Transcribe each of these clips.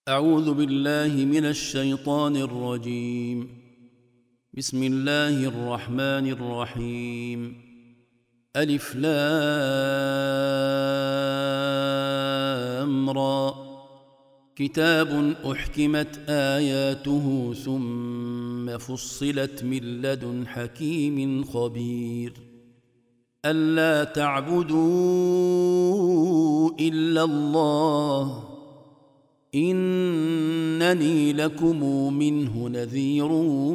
أعوذ بالله من الشيطان الرجيم. بسم الله الرحمن الرحيم. ألف لام را. كتاب أحكمت آياته ثم فصلت من لدن حكيم خبير. ألا تعبدوا إلا الله إنني لكم منه نذير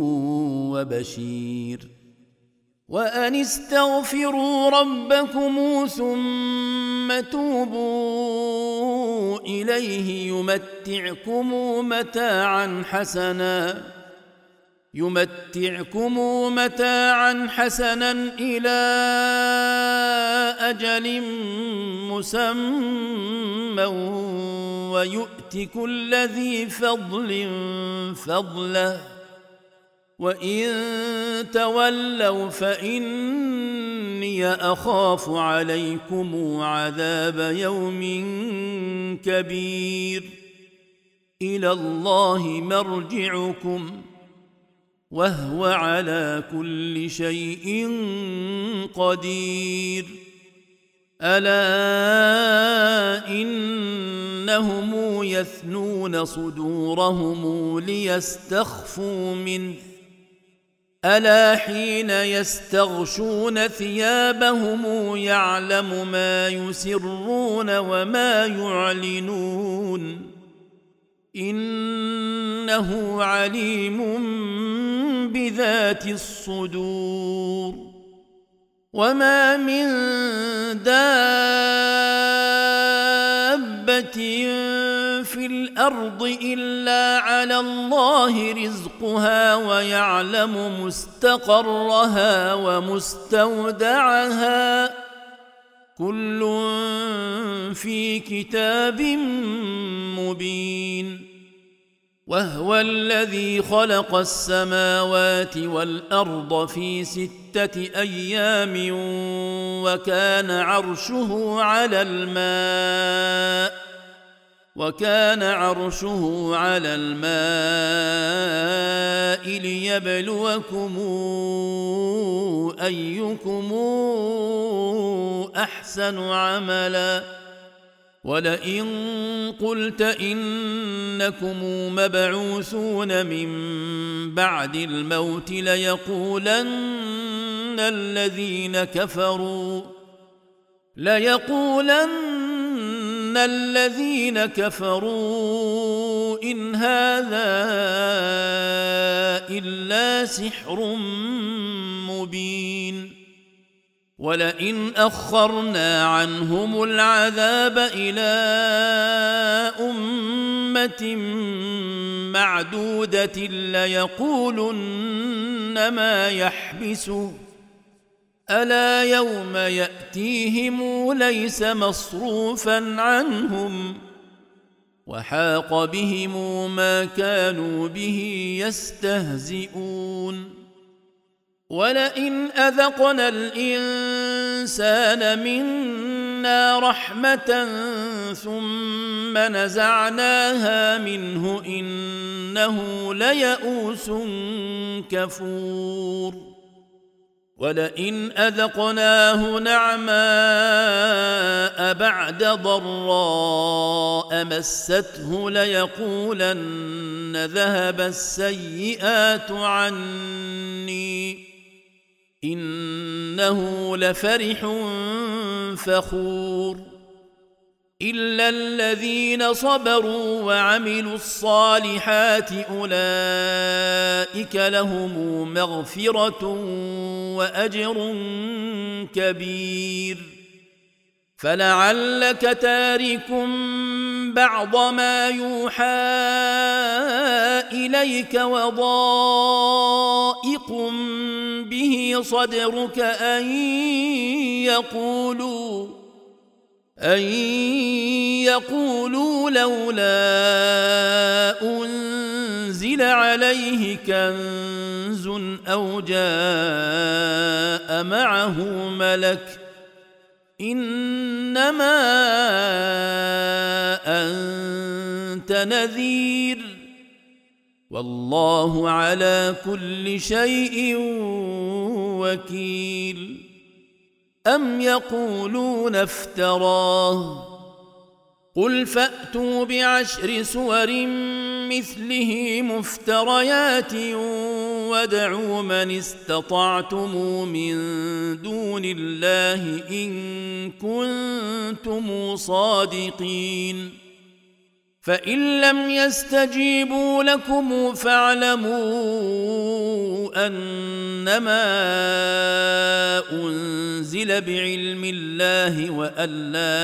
وبشير. وأن استغفروا ربكم ثم توبوا إليه يمتعكم متاعا حسنا إلى أجل مسمى ويؤت كل ذي فضل فضله وإن تولوا فإني أخاف عليكم عذاب يوم كبير. إلى الله مرجعكم وهو على كل شيء قدير. ألا إنهم يثنون صدورهم ليستخفوا منه ألا حين يستغشون ثيابهم يعلم ما يسرون وما يعلنون إنه عليم بذات الصدور. وما من دابة في الأرض إلا على الله رزقها ويعلم مستقرها ومستودعها كل في كتاب مبين. وهو الذي خلق السماوات والأرض في 6 أيام وكان عرشه على الماء ليبلوكم أيكم أحسن عملا. ولئن قلت إنكم مبعوثون من بعد الموت ليقولن الذين كفروا إن هذا إلا سحر مبين. ولئن أخرنا عنهم العذاب إلى أمة معدودة ليقولن ما يحبسه ألا يوم يأتيهم ليس مصروفا عنهم وحاق بهم ما كانوا به يستهزئون. ولئن أذقنا الإنسان منا رحمة ثم نزعناها منه إنه ليئوس كفور. ولئن أذقناه نعماء بعد ضراء مسته ليقولن ذهب السيئات عني إنه لفرح فخور. إلا الذين صبروا وعملوا الصالحات أولئك لهم مغفرة وأجر كبير. فلعلك تارك بعض ما يوحى إليك وضائق به صدرك أن يقولوا لولا أنزل عليه كنز أو جاء معه ملك إنما كنت نذير والله على كل شيء وكيل أم يقولون افتراه قل فأتوا بعشر سور مثله مفتريات وادعوا من استطعتم من دون الله إن كنتم صادقين فإن لم يستجيبوا لكم فاعلموا أنما أنزل بعلم الله وأن لا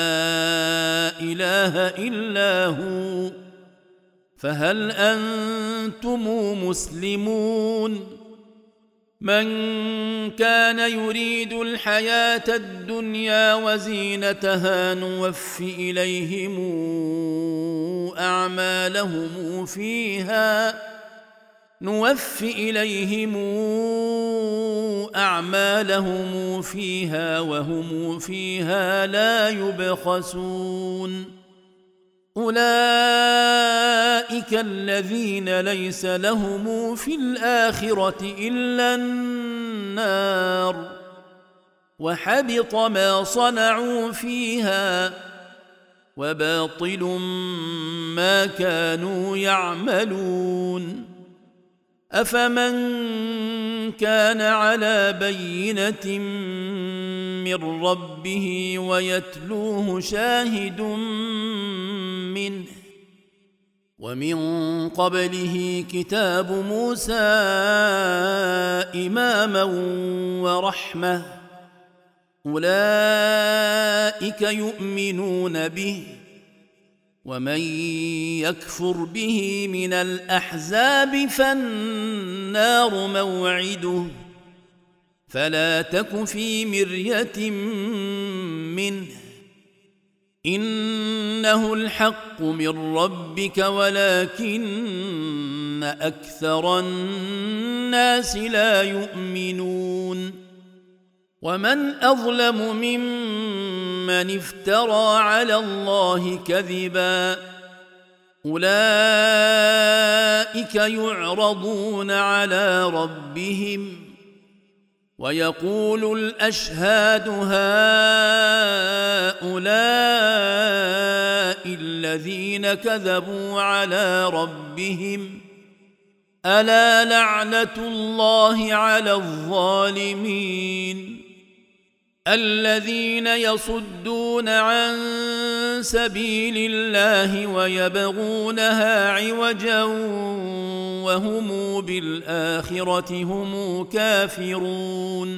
إله إلا هو فهل أنتم مسلمون من كان يريد الحياة الدنيا وزينتها نوفي إليهم أعمالهم فيها وهم فيها لا يبخسون أولئك الذين ليس لهم في الآخرة إلا النار وحبط ما صنعوا فيها وباطل ما كانوا يعملون أفمن كان على بينة من ربه ويتلوه شاهد منه ومن قبله كتاب موسى إماما ورحمة أولئك يؤمنون به ومن يكفر به من الأحزاب فالنار موعده فلا تك في مرية منه إنه الحق من ربك ولكن أكثر الناس لا يؤمنون ومن أظلم ممن افترى على الله كذبا أولئك يعرضون على ربهم ويقول الأشهاد هؤلاء الذين كذبوا على ربهم ألا لعنة الله على الظالمين الذين يصدون عن سبيل الله ويبغونها عوجا وهم بالآخرة هم كافرون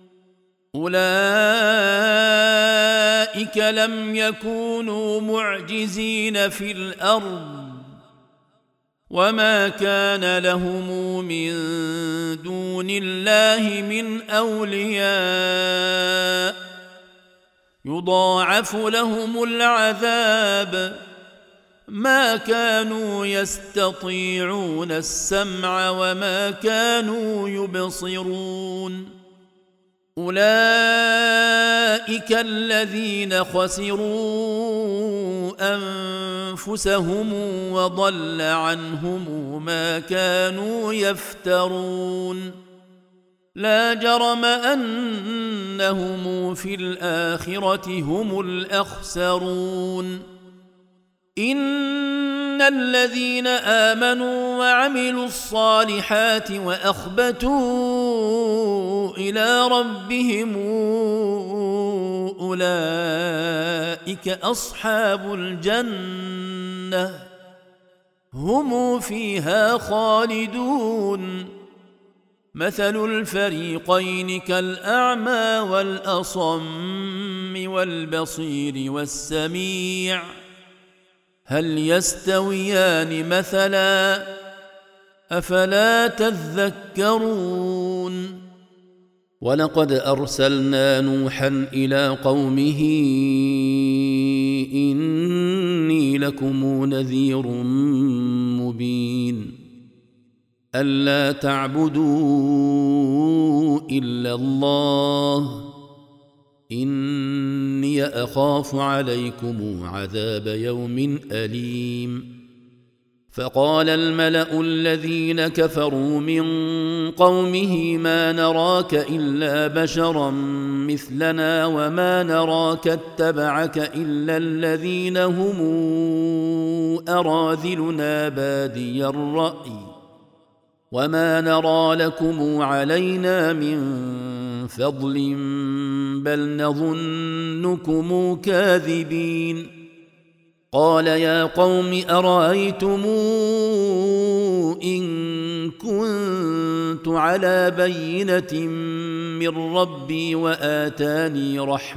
أولئك لم يكونوا معجزين في الأرض وما كان لهم من دون الله من أولياء يضاعف لهم العذاب ما كانوا يستطيعون السمع وما كانوا يبصرون أولئك الذين خسروا أنفسهم وضل عنهم ما كانوا يفترون لا جرم أنهم في الآخرة هم الأخسرون إن الذين آمنوا وعملوا الصالحات وأخبتوا إلى ربهم أولئك أصحاب الجنة هم فيها خالدون مثل الفريقين كالأعمى والأصم والبصير والسميع هل يستويان مثلا أفلا تذكرون ولقد أرسلنا نوحا إلى قومه إني لكم نذير مبين ألا تعبدوا إلا الله إني أخاف عليكم عذاب يوم أليم. فقال الملأ الذين كفروا من قومه ما نراك إلا بشرا مثلنا وما نراك اتبعك إلا الذين هم أراذلنا بادي الرأي وما نرى لكم علينا من فضل بل نظنكم كاذبين. قال يا قوم أرأيتم إن كنت على بينة من ربي وآتاني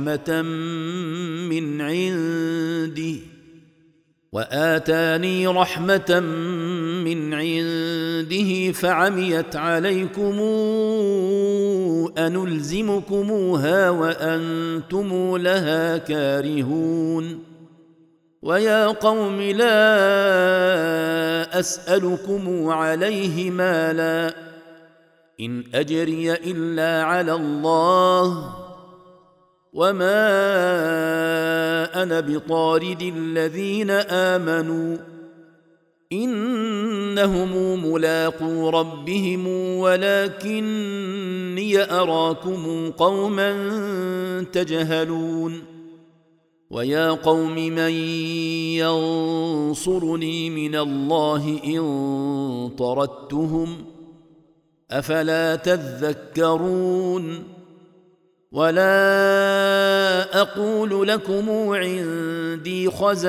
رحمة من عنده فعميت عليكم أنلزمكموها وأنتم لها كارهون. ويا قوم لا أسألكم عليه مالا إن أجري إلا على الله وما أنا بطارد الذين آمنوا إنهم ملاقو ربهم ولكني أراكم قوما تجهلون. ويا قوم من ينصرني من الله إن طردتهم أفلا تذكرون. ولا أقول لكم عندي خزائن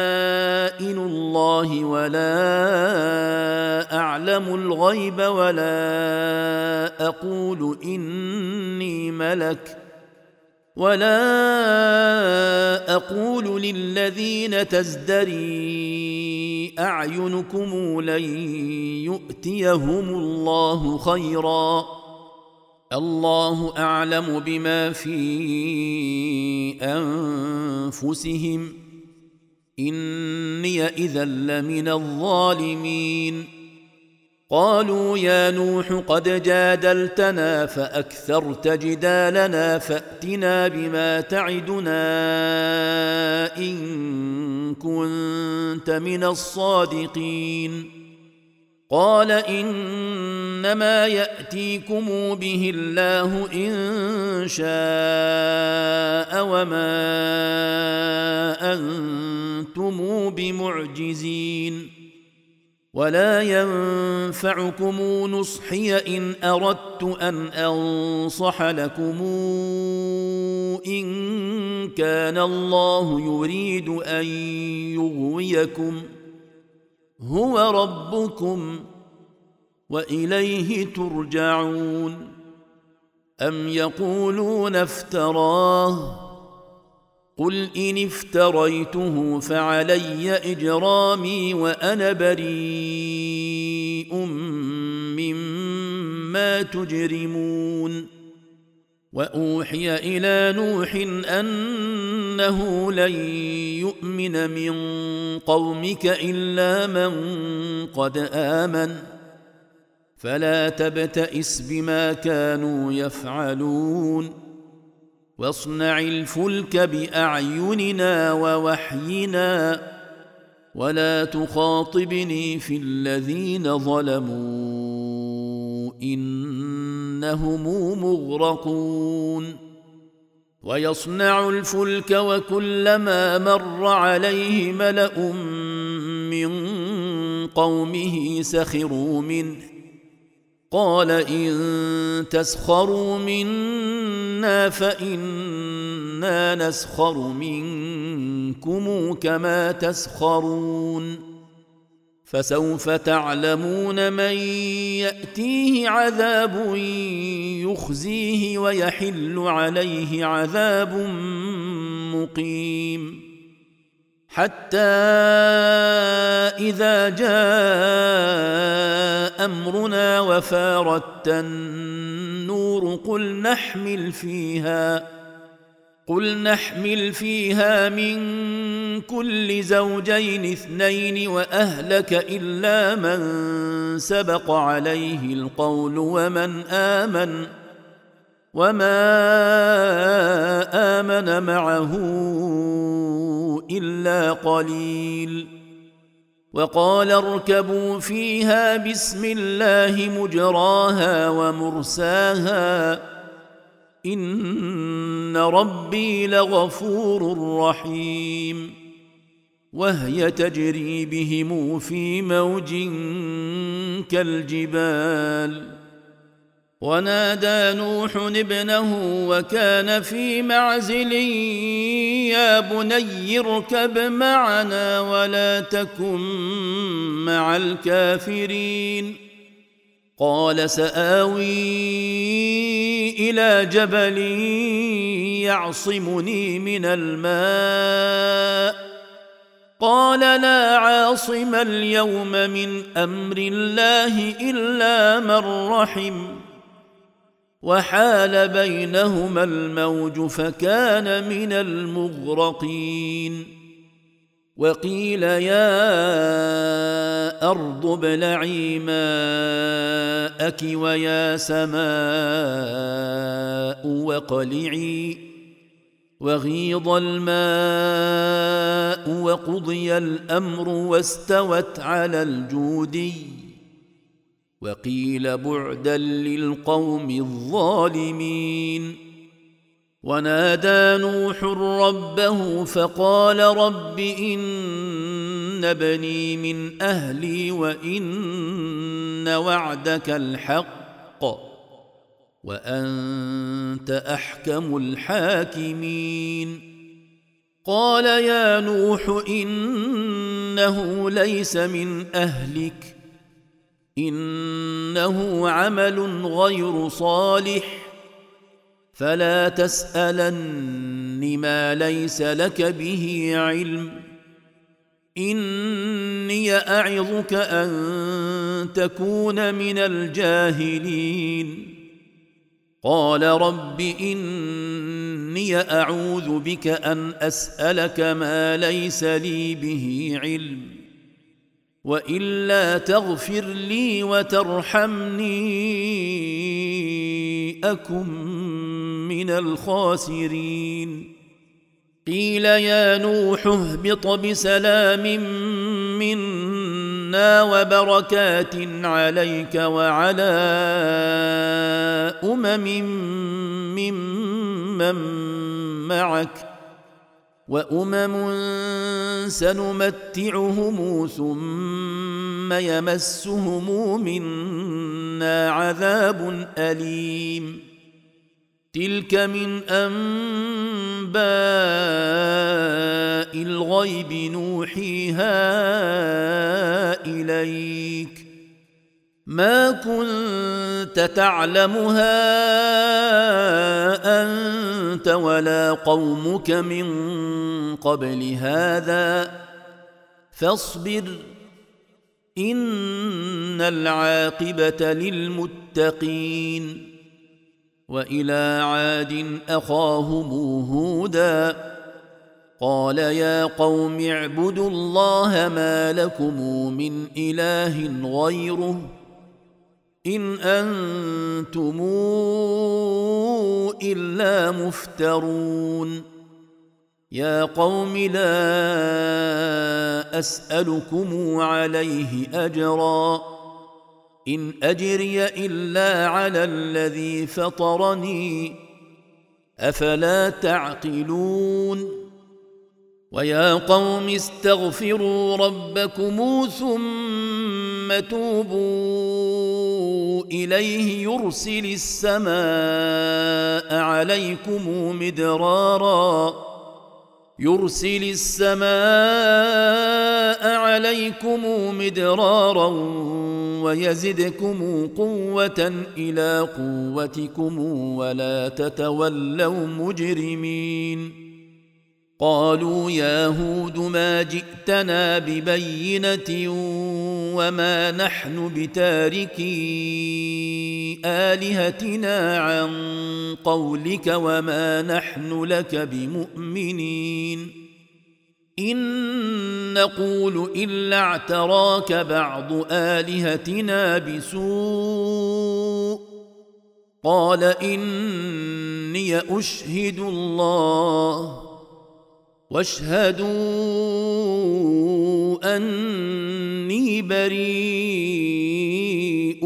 الله ولا أعلم الغيب ولا أقول إني ملك ولا أقول للذين تزدري أعينكم لن يؤتيهم الله خيرا الله أعلم بما في أنفسهم إني إذا لمن الظالمين. قالوا يا نوح قد جادلتنا فأكثرت جدالنا فأتنا بما تعدنا إن كنت من الصادقين. قال إنما يأتيكم به الله إن شاء وما أنتم بمعجزين. ولا ينفعكم نصحي إن أردت أن أنصح لكم إن كان الله يريد أن يغويكم هو ربكم وإليه ترجعون. أم يقولون افتراه قل إن افتريته فعلي إجرامي وأنا بريء مما تجرمون. وأوحي إلى نوح أنه لن يؤمن من قومك إلا من قد آمن فلا تبتئس بما كانوا يفعلون واصنع الفلك بأعيننا ووحينا ولا تخاطبني في الذين ظلموا إنهم مغرقون. ويصنع الفلك وكلما مر عليه ملأ من قومه سخروا منه قال إن تسخروا منا فإنا نسخر منكم كما تسخرون. فسوف تعلمون من يأتيه عذاب يخزيه ويحل عليه عذاب مقيم. حتى إذا جاء أمرنا وفارت النور قل نحمل فيها من كل زوجين اثنين وأهلك إلا من سبق عليه القول ومن آمن وما آمن معه إلا قليل. وقال اركبوا فيها بسم الله مجراها ومرساها إن ربي لغفور رحيم. وهي تجري بهم في موج كالجبال. ونادى نوح ابنه وكان في معزل يا بني اركب معنا ولا تكن مع الكافرين. قال سآوي إلى جبل يعصمني من الماء قال لا عاصم اليوم من أمر الله إلا من رحم. وحال بينهما الموج فكان من المغرقين. وقيل يا أرض ابلعي ماءك ويا سماء وقلعي وغيض الماء وقضي الأمر واستوت على الجودي. وقيل بعدا للقوم الظالمين. ونادى نوح ربه فقال رب إن ابني من أهلي وإن وعدك الحق وأنت أحكم الحاكمين. قال يا نوح إنه ليس من أهلك إنه عمل غير صالح فلا تسألن ما ليس لك به علم إني أعظك أن تكون من الجاهلين. قال رب إني أعوذ بك أن أسألك ما ليس لي به علم وإلا تغفر لي وترحمني أكن من الخاسرين. قيل يا نوح اهبط بسلام منا وبركات عليك وعلى ممن معك وأمم سنمتعهم ثم يمسهم منا عذاب أليم. تلك من أنباء الغيب نوحيها إليك ما كنت تعلمها أنت ولا قومك من قبل هذا فاصبر إن العاقبة للمتقين. وإلى عاد أخاهم هودا قال يا قوم اعبدوا الله ما لكم من إله غيره إن أنتم إلا مفترون. يا قوم لا أسألكم عليه أجرا إن أجري إلا على الذي فطرني أفلا تعقلون. ويا قوم استغفروا ربكم ثم توبوا إليه يرسل السماء عليكم مدرارا ويزدكم قوة إلى قوتكم ولا تتولوا مجرمين. قالوا يا هود ما جئتنا ببينة وما نحن بتاركي آلهتنا عن قولك وما نحن لك بمؤمنين إن نقول إلا اعتراك بعض آلهتنا بسوء قال إني أشهد الله واشهدوا أني بريء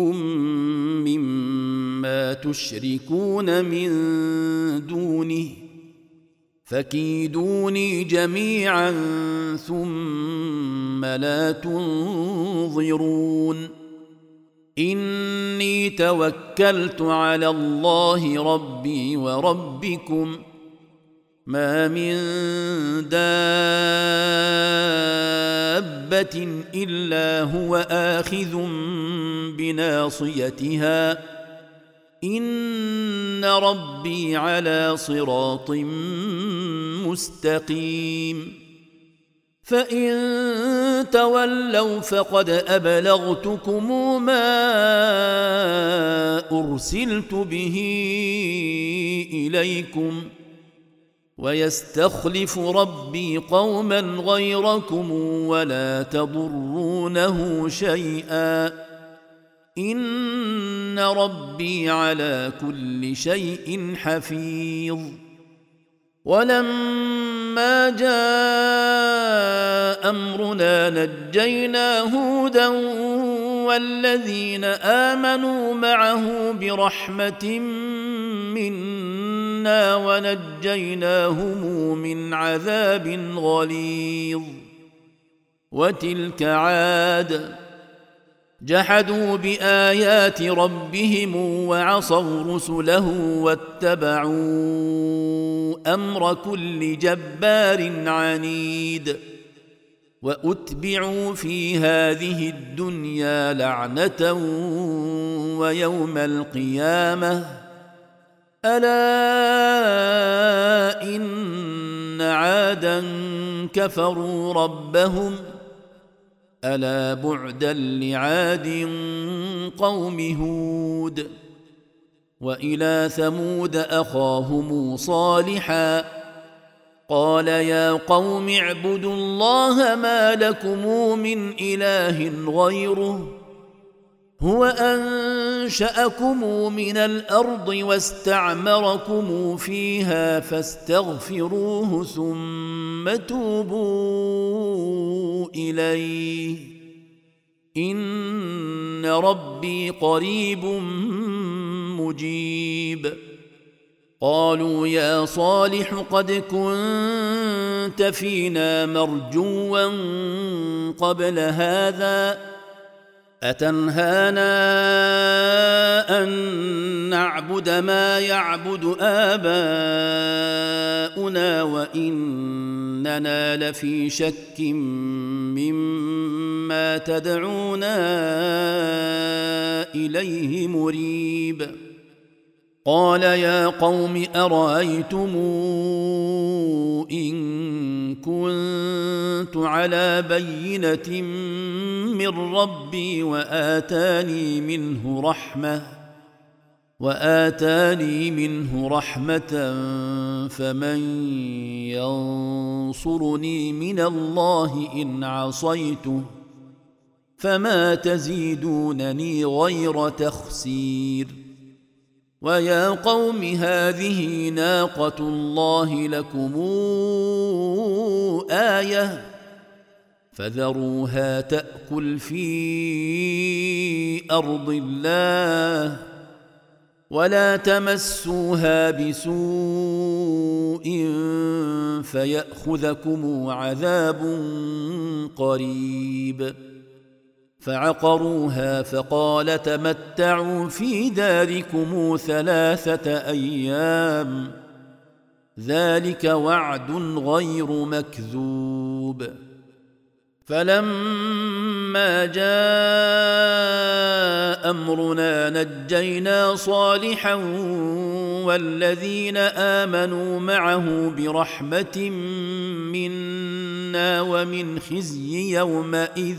مما تشركون من دونه فكيدوني جميعا ثم لا تنظرون إني توكلت على الله ربي وربكم ما من دابة إلا هو آخذ بناصيتها إن ربي على صراط مستقيم فإن تولوا فقد أبلغتكم ما أرسلت به إليكم ويستخلف ربي قوما غيركم ولا تضرونه شيئا إن ربي على كل شيء حفيظ ولما جاء أمرنا نجينا هودا والذين آمنوا معه برحمة منا ونجيناهم من عذاب غليظ وتلك عاد جحدوا بآيات ربهم وعصوا رسله واتبعوا أمر كل جبار عنيد وأتبعوا في هذه الدنيا لعنة ويوم القيامة ألا إن عادا كفروا ربهم ألا بعدا لعاد قوم هود وإلى ثمود أخاهم صالحا قال يا قوم اعبدوا الله ما لكم من إله غيره هو أنشأكم من الأرض واستعمركم فيها فاستغفروه ثم توبوا إليه إن ربي قريب مجيب قالوا يا صالح قد كنت فينا مرجوا قبل هذا أتنهانا أن نعبد ما يعبد آباؤنا وإننا لفي شك مما تدعونا إليه مريب قال يا قوم أرأيتم إن كنت على بينة من ربي وآتاني منه رحمة فمن ينصرني من الله إن عصيته فما تزيدونني غير تخسير ويا قوم هذه ناقة الله لكم آية فذروها تأكل في أرض الله ولا تمسوها بسوء فيأخذكم عذاب قريب فعقروها فقال تمتعوا في داركم 3 أيام ذلك وعد غير مكذوب فلما جاء أمرنا نجينا صالحا والذين آمنوا معه برحمة منا ومن خزي يومئذ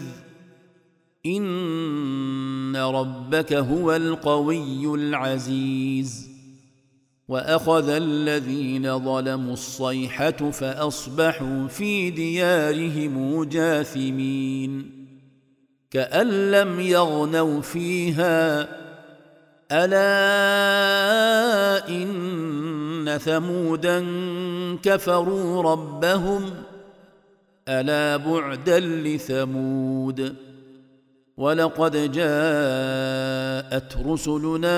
إن ربك هو القوي العزيز وأخذ الذين ظلموا الصيحة فأصبحوا في ديارهم جاثمين كأن لم يغنوا فيها ألا إن ثمودا كفروا ربهم ألا بعدا لثمود ولقد جاءت رسلنا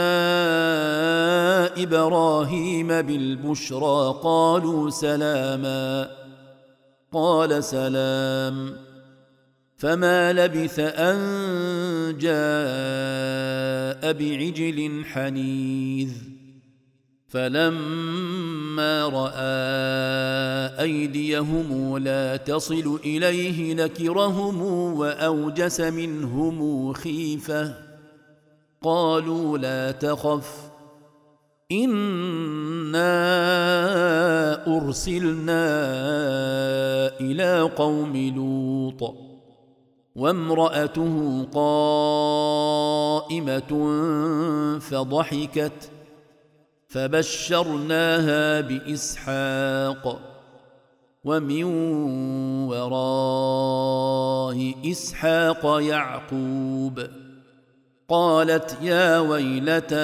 إبراهيم بالبشرى قالوا سلاما قال سلام فما لبث أن جاء بعجل حنيذ فلما رأى أيديهم لا تصل إليه نكرهم وأوجس منهم خيفة قالوا لا تخف إنا أرسلنا إلى قوم لوط وامرأته قائمة فضحكت فبشرناها بإسحاق ومن وراء إسحاق يعقوب قالت يا ويلتى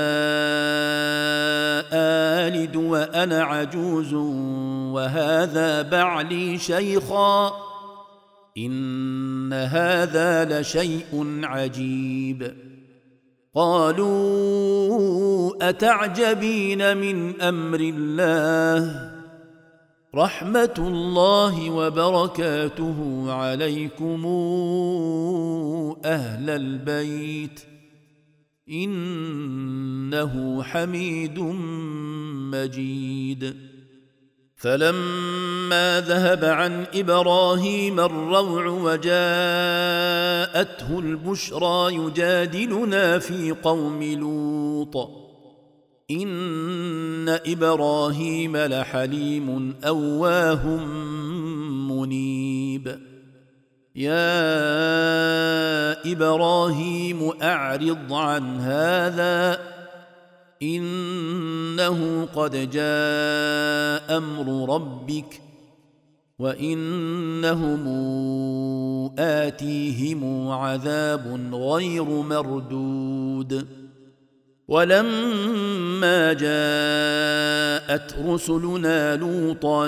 آلد وأنا عجوز وهذا بعلي شيخا إن هذا لشيء عجيب قالوا أتعجبين من أمر الله رحمة الله وبركاته عليكم أهل البيت إنه حميد مجيد فلما ذهب عن إبراهيم الروع وجاءته البشرى يجادلنا في قوم لوط إن إبراهيم لحليم أواه منيب يا إبراهيم أعرض عن هذا إنه قد جاء أمر ربك وإنهم آتيهم عذاب غير مردود ولما جاءت رسلنا لوطا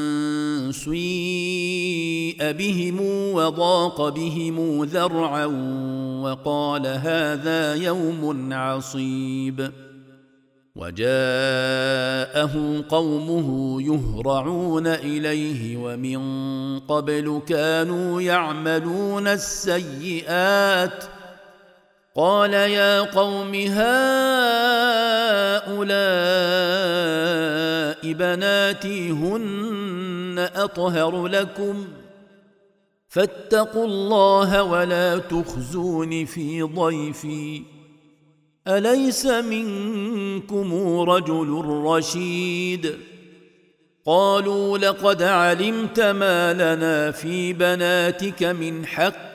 سيء بهم وضاق بهم ذرعا وقال هذا يوم عصيب وجاءه قومه يهرعون إليه ومن قبل كانوا يعملون السيئات قال يا قوم هؤلاء بناتي هن أطهر لكم فاتقوا الله ولا تخزون في ضيفي أليس منكم رجل رشيد قالوا لقد علمت ما لنا في بناتك من حق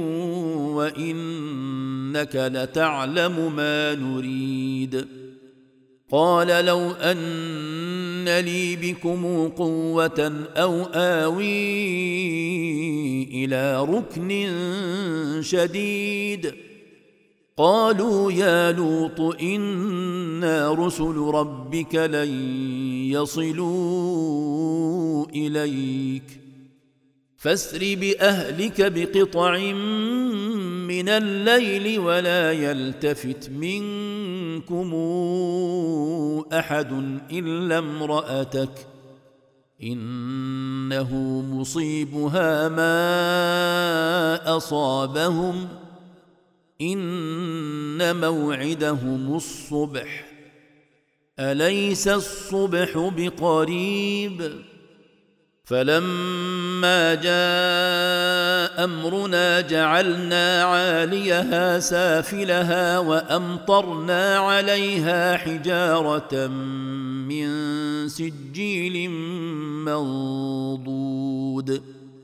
وإنك لتعلم ما نريد قال لو أن لي بكم قوة أو آوي إلى ركن شديد قالوا يا لوط إنا رسل ربك لن يصلوا إليك فاسر بأهلك بقطع من الليل ولا يلتفت منكم أحد إلا امرأتك إنه مصيبها ما أصابهم إن موعدهم الصبح أليس الصبح بقريب فلما جاء أمرنا جعلنا عاليها سافلها وأمطرنا عليها حجارة من سجيل منضود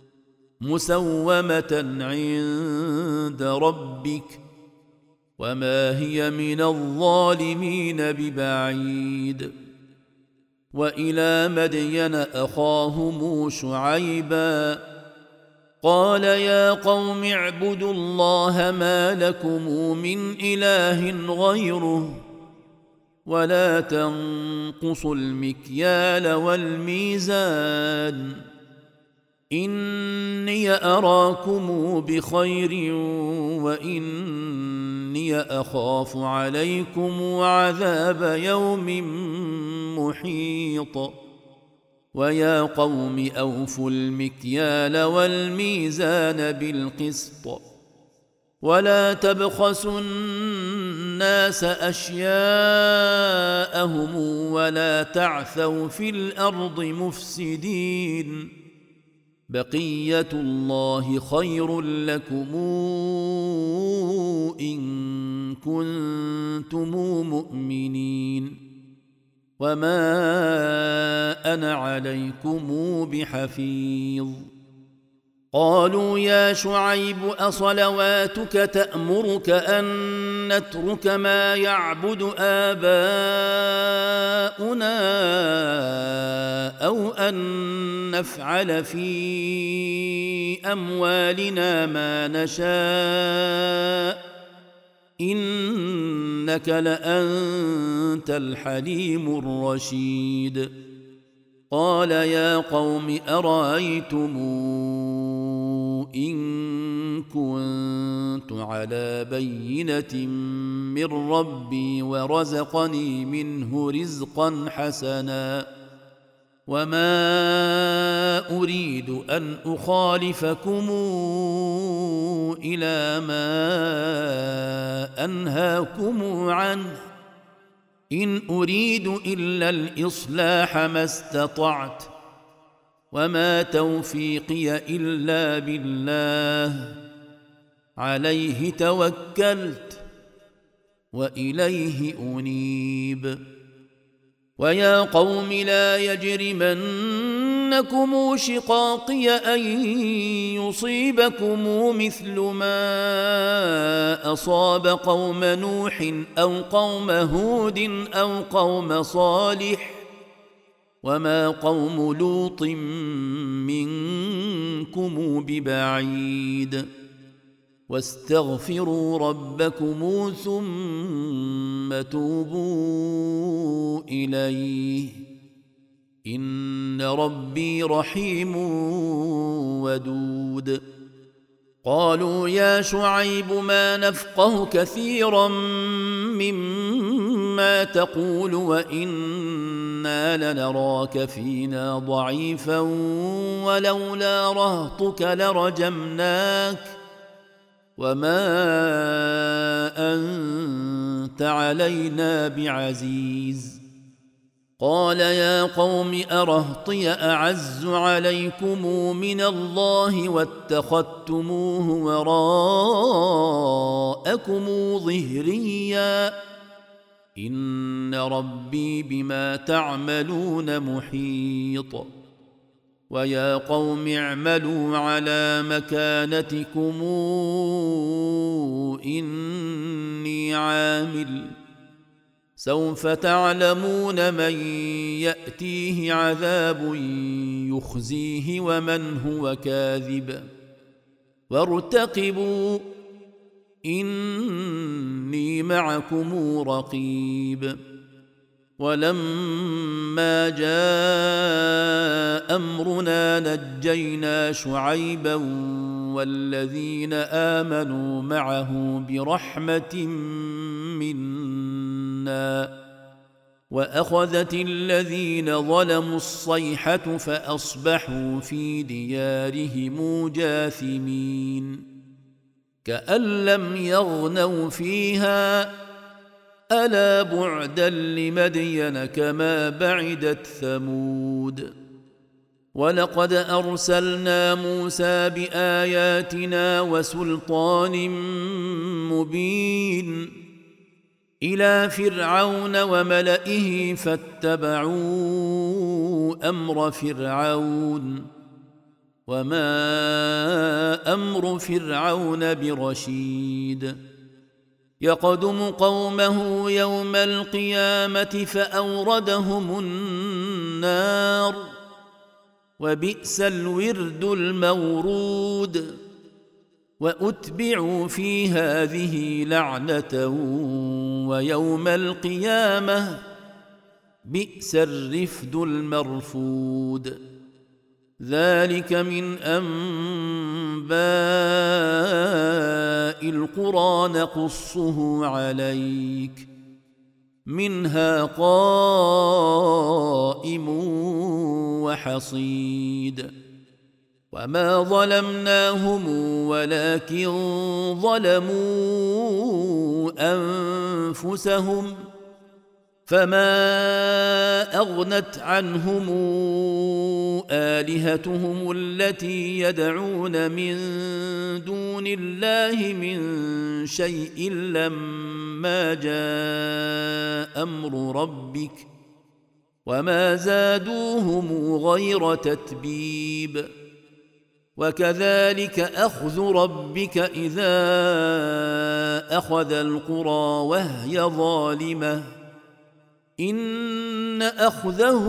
مسومة عند ربك وما هي من الظالمين ببعيد وإلى مدين أخاهم شعيبا قال يا قوم اعبدوا الله ما لكم من إله غيره ولا تنقصوا المكيال والميزان إني أراكم بخير وإني أخاف عليكم عذاب يوم محيط ويا قوم أوفوا المكيال والميزان بالقسط ولا تبخسوا الناس أشياءهم ولا تعثوا في الأرض مفسدين بقية الله خير لكم إن كنتم مؤمنين وما أنا عليكم بحفيظ قالوا يا شعيب أصلواتك تأمرك أن نترك ما يعبد آباؤنا أو أن نفعل في أموالنا ما نشاء إنك لأنت الحليم الرشيد قال يا قوم أرأيتم إن كنت على بينة من ربي ورزقني منه رزقا حسنا وما أريد أن أخالفكم إلى ما أنهاكم عنه إن أريد إلا الإصلاح ما استطعت وما توفيقي إلا بالله عليه توكلت وإليه أنيب ويا قوم لا يجرمنكم شقاقي أن يصيبكم مثل ما أصاب قوم نوح أو قوم هود أو قوم صالح وما قوم لوط منكم ببعيد واستغفروا ربكم ثم توبوا إليه إن ربي رحيم ودود قالوا يا شعيب ما نفقه كثيرا مما تقول وإنا لنراك فينا ضعيفا ولولا رهطك لرجمناك وما أنت علينا بعزيز قال يا قوم أرهطي أعز عليكم من الله واتخذتموه وراءكم ظهريا إن ربي بما تعملون محيط ويا قوم اعملوا على مكانتكم إني عامل سوف تعلمون من يأتيه عذاب يخزيه ومن هو كاذب وارتقبوا إني معكم رقيب ولما جاء أمرنا نجينا شعيبا والذين آمنوا معه برحمة منا وأخذت الذين ظلموا الصيحة فأصبحوا في ديارهم جاثمين كأن لم يغنوا فيها ألا بعدا لمدين كما بعدت ثمود ولقد أرسلنا موسى بآياتنا وسلطان مبين إلى فرعون وملئه فاتبعوا أمر فرعون وما أمر فرعون برشيد يقدم قومه يوم القيامة فأوردهم النار وبئس الورد المورود وأتبعوا في هذه لعنة ويوم القيامة بئس الرفد المرفود. ذلك من أنباء القرى نقصه عليك منها قائم وحصيد. وما ظلمناهم ولكن ظلموا أنفسهم فما أغنت عنهم آلهتهم التي يدعون من دون الله من شيء لما جاء أمر ربك وما زادوهم غير تتبيب. وكذلك أخذ ربك إذا أخذ القرى وهي ظالمة إن أخذه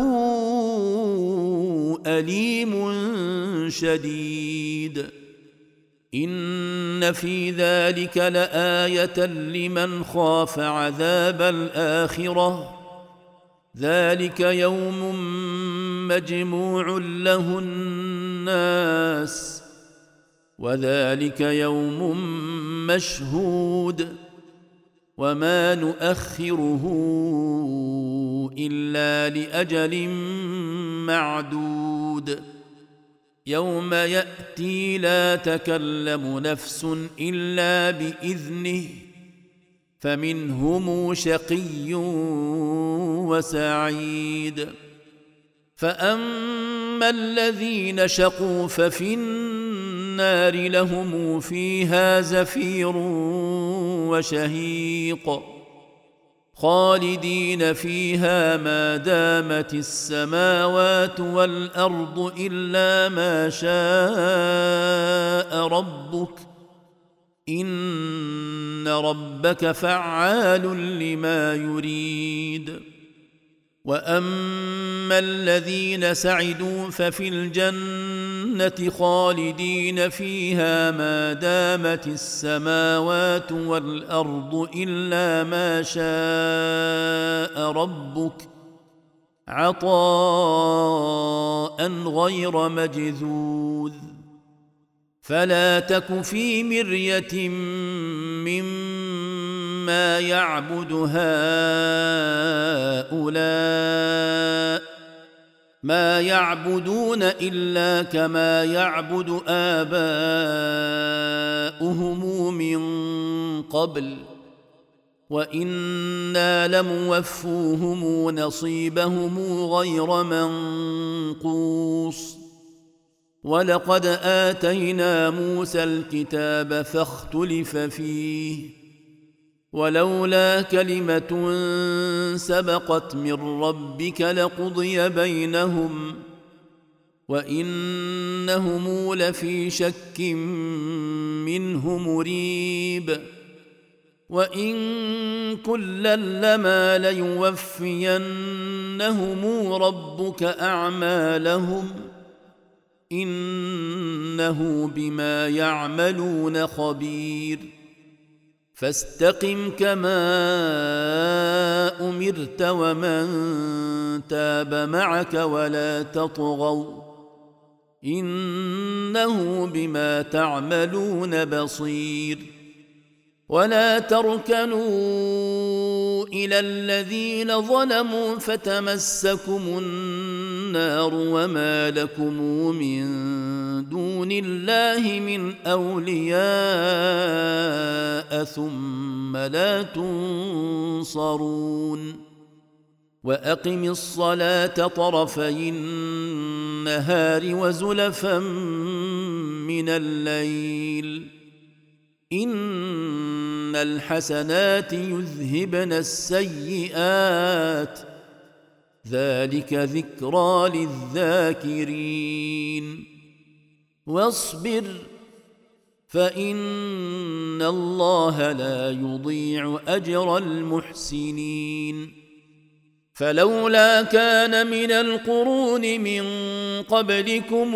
أليم شديد. إن في ذلك لآية لمن خاف عذاب الآخرة ذلك يوم مجموع له الناس وذلك يوم مشهود وما نؤخره إلا لأجل معدود. يوم يأتي لا تكلم نفس إلا بإذنه فمنهم شقي وسعيد. فأما الذين شقوا ففي النار لهم فيها زفير وشهيق خالدين فيها ما دامت السماوات والأرض إلا ما شاء ربك إن ربك فعال لما يريد. وأما الذين سعدوا ففي الجنة خالدين فيها ما دامت السماوات والأرض إلا ما شاء ربك عطاء غير مجذوذ. فلا تك في مرية مما يعبد هؤلاء ما يعبدون إلا كما يعبد آباؤهم من قبل وإنا لموفوهم نصيبهم غير منقوص. ولقد آتينا موسى الكتاب فاختلف فيه ولولا كلمة سبقت من ربك لقضي بينهم وإنهم لفي شك منه مريب. وإن كلا لما ليوفينهم ربك أعمالهم إنه بما يعملون خبير. فاستقم كما أمرت ومن تاب معك ولا تطغوا إنه بما تعملون بصير. ولا تركنوا إلى الذين ظلموا فتمسكم النار وما لكم من دون الله من أولياء ثم لا تنصرون. وأقم الصلاة طرفي النهار وزلفا من الليل إن الحسنات يذهبن السيئات ذلك ذكرى للذاكرين. واصبر فإن الله لا يضيع أجر المحسنين. فلولا كان من القرون من قبلكم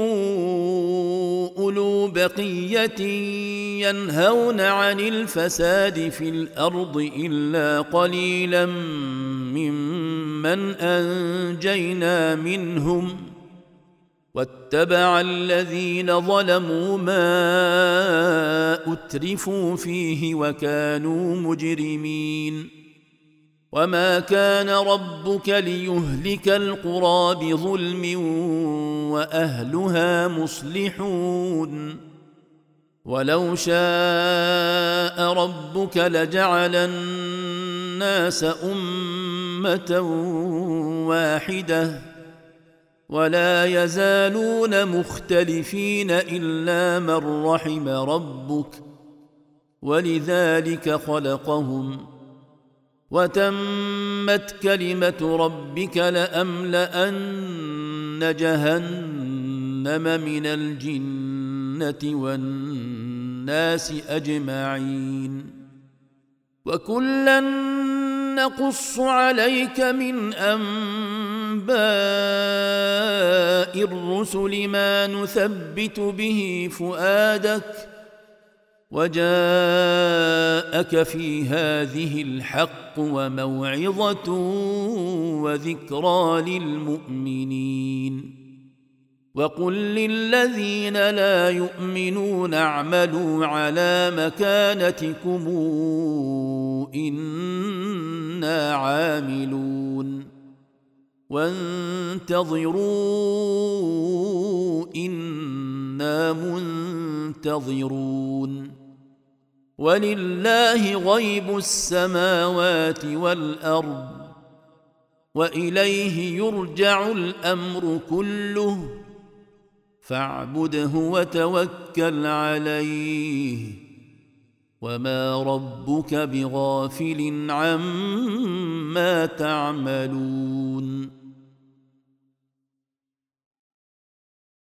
أولو بقية ينهون عن الفساد في الأرض إلا قليلا ممن أنجينا منهم واتبع الذين ظلموا ما أترفوا فيه وكانوا مجرمين وما كان ربك ليهلك القرى بظلم وأهلها مصلحون ولو شاء ربك لجعل الناس أمة واحدة ولا يزالون مختلفين إلا من رحم ربك ولذلك خلقهم وتمت كلمة ربك لأملأن جهنم من الجنة والناس أجمعين وكلا نقص عليك من أنباء الرسل ما نثبت به فؤادك وجاءك في هذه الحق وموعظة وذكرى للمؤمنين وقل للذين لا يؤمنون اعملوا على مكانتكم إنا عاملون وانتظروا إنا منتظرون ولله غيب السماوات والأرض وإليه يرجع الأمر كله فاعبده وتوكل عليه وما ربك بغافل عما تعملون